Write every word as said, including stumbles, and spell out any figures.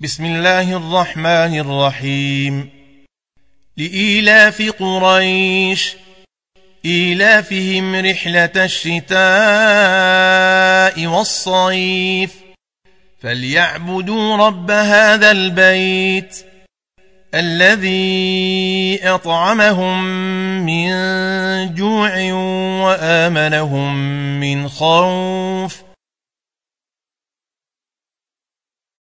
بسم الله الرحمن الرحيم. لإيلاف قريش إيلافهم رحلة الشتاء والصيف فليعبدوا رب هذا البيت الذي أطعمهم من جوع وآمنهم من خوف